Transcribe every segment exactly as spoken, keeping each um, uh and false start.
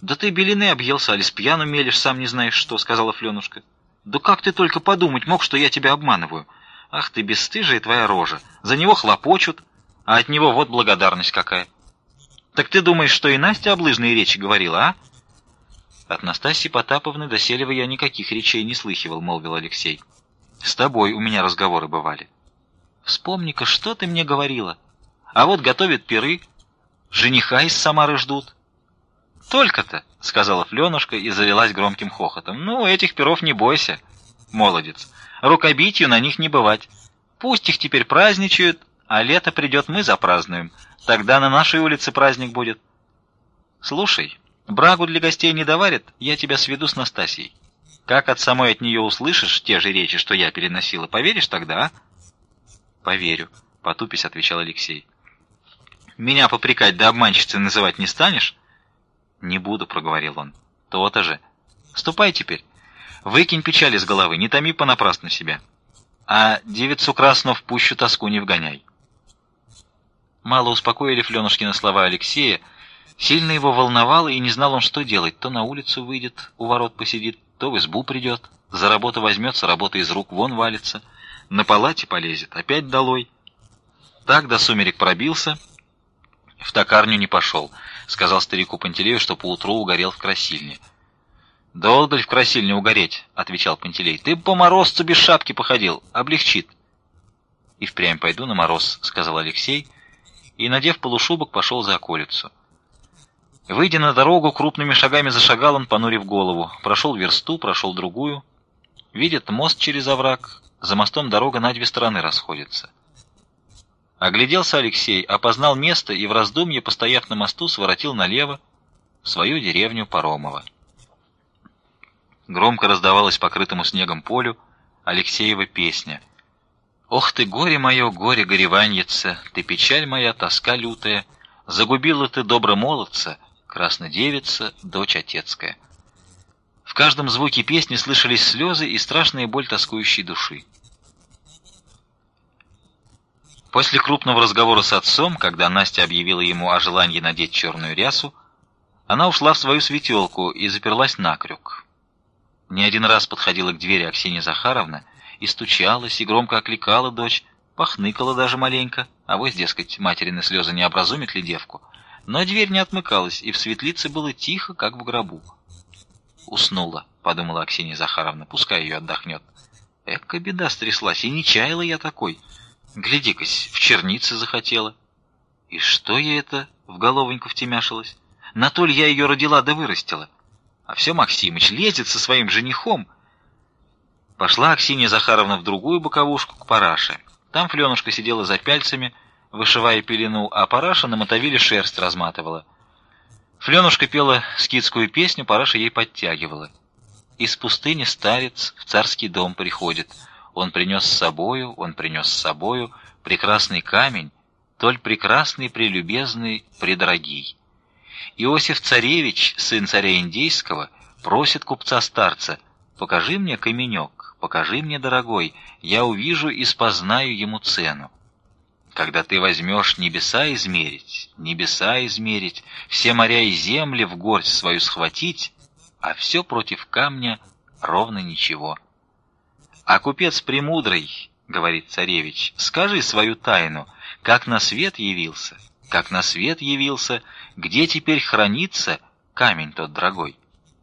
Да ты белины объелся, али с пьяну мелешь, сам не знаешь что, — сказала Фленушка. Да как ты только подумать мог, что я тебя обманываю? Ах ты, бесстыжая твоя рожа! За него хлопочут, а от него вот благодарность какая. Так ты думаешь, что и Настя облыжные речи говорила, а? От Настасьи Потаповны до Селева я никаких речей не слыхивал, — молвил Алексей. С тобой у меня разговоры бывали. Вспомни-ка, что ты мне говорила. А вот готовят пиры, жениха из Самары ждут. Только-то, — сказала Фленушка и завелась громким хохотом. Ну, этих пиров не бойся, молодец. Рукобитию на них не бывать. Пусть их теперь праздничают, а лето придет, мы запразднуем. Тогда на нашей улице праздник будет. Слушай, брагу для гостей не доварят, я тебя сведу с Настасьей. Как от самой от нее услышишь те же речи, что я переносила, поверишь тогда, а? Поверю, — потупись отвечал Алексей. Меня попрекать да обманщицей называть не станешь? Не буду, — проговорил он. То-то же. Ступай теперь. Выкинь печали с головы, не томи понапрасну себя. А девицу красную в пущу тоску не вгоняй. Мало успокоили Фленушкины слова Алексея. Сильно его волновало, и не знал он, что делать. То на улицу выйдет, у ворот посидит, то в избу придет. За работу возьмется, работа из рук вон валится. На палате полезет, опять долой. Так до сумерек пробился. В токарню не пошел. Сказал старику Пантелею, что поутру угорел в красильне. «Долго ли в красильне угореть?» — отвечал Пантелей. «Ты по морозцу без шапки походил. Облегчит». «И впрямь пойду на мороз», — сказал Алексей, и, надев полушубок, пошел за околицу. Выйдя на дорогу, крупными шагами зашагал он, понурив голову. Прошел версту, прошел другую. Видит мост через овраг. За мостом дорога на две стороны расходится. Огляделся Алексей, опознал место и в раздумье, постояв на мосту, своротил налево в свою деревню Паромово. Громко раздавалась покрытому снегом полю Алексеева песня. «Ох ты, горе мое, горе гореваньице, ты печаль моя, тоска лютая, загубила ты добро молодца, краснодевица, дочь отецкая». В каждом звуке песни слышались слезы и страшная боль тоскующей души. После крупного разговора с отцом, когда Настя объявила ему о желании надеть черную рясу, она ушла в свою светелку и заперлась накрюк. Не один раз подходила к двери Аксинья Захаровна и стучалась, и громко окликала дочь, похныкала даже маленько, авось, дескать, материны слезы не образумит ли девку. Но дверь не отмыкалась, и в светлице было тихо, как в гробу. «Уснула», — подумала Аксинья Захаровна, — «пускай ее отдохнет». Эка беда стряслась, и не чаяла я такой. Гляди-кась, в чернице захотела. И что ей это в головоньку втемяшилось? На то ли я ее родила да вырастила. А все Максимыч лезет со своим женихом. Пошла Аксинья Захаровна в другую боковушку к Параше. Там Фленушка сидела за пяльцами, вышивая пелену, а Параша на мотовиле шерсть разматывала. Фленушка пела скитскую песню, Параша ей подтягивала. Из пустыни старец в царский дом приходит. Он принес с собою, он принес с собою прекрасный камень, толь прекрасный, прелюбезный, предорогий. Иосиф Царевич, сын царя Индейского, просит купца-старца: «Покажи мне каменек, покажи мне, дорогой, я увижу и спознаю ему цену». Когда ты возьмешь небеса измерить, небеса измерить, все моря и земли в горсть свою схватить, а все против камня ровно ничего. А купец премудрый, — говорит царевич, — скажи свою тайну, как на свет явился, как на свет явился, где теперь хранится камень тот дорогой.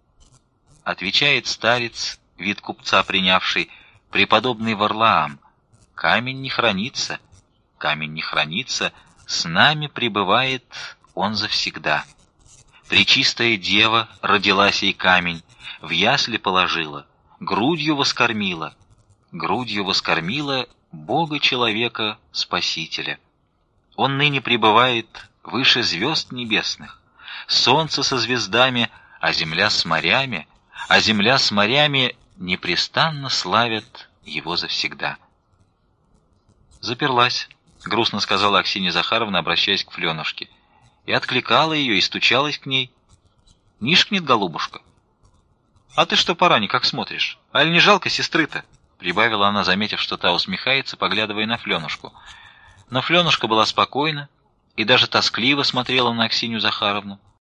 Отвечает старец, вид купца принявший, преподобный Варлаам: камень не хранится, камень не хранится, с нами пребывает он завсегда. Пречистая дева родила сей камень, в ясли положила, грудью воскормила, грудью воскормила Бога-человека Спасителя. Он ныне пребывает выше звезд небесных, солнце со звездами, а земля с морями, а земля с морями непрестанно славят его завсегда. Заперлась, — грустно сказала Аксинья Захаровна, обращаясь к Фленушке, и откликала ее, и стучалась к ней. — Нишкнет, голубушка. — А ты что, пора никак смотришь? Аль не жалко сестры-то? — прибавила она, заметив, что та усмехается, поглядывая на Фленушку. Но Фленушка была спокойна и даже тоскливо смотрела на Аксинью Захаровну.